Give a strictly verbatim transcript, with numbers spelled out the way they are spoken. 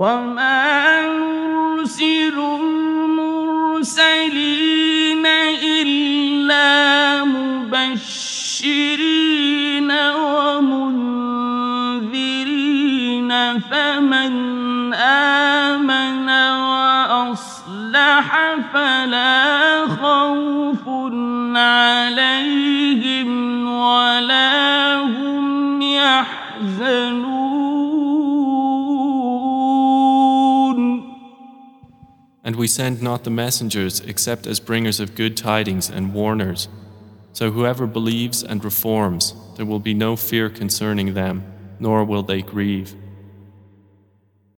وما نرسل المرسلين إلا مبشرين ومنذرين فمن آمن وأصلح فلا خوف عليهم ولا هم يحزنون. And we send not the messengers except as bringers of good tidings and warners. So whoever believes and reforms, there will be no fear concerning them, nor will they grieve.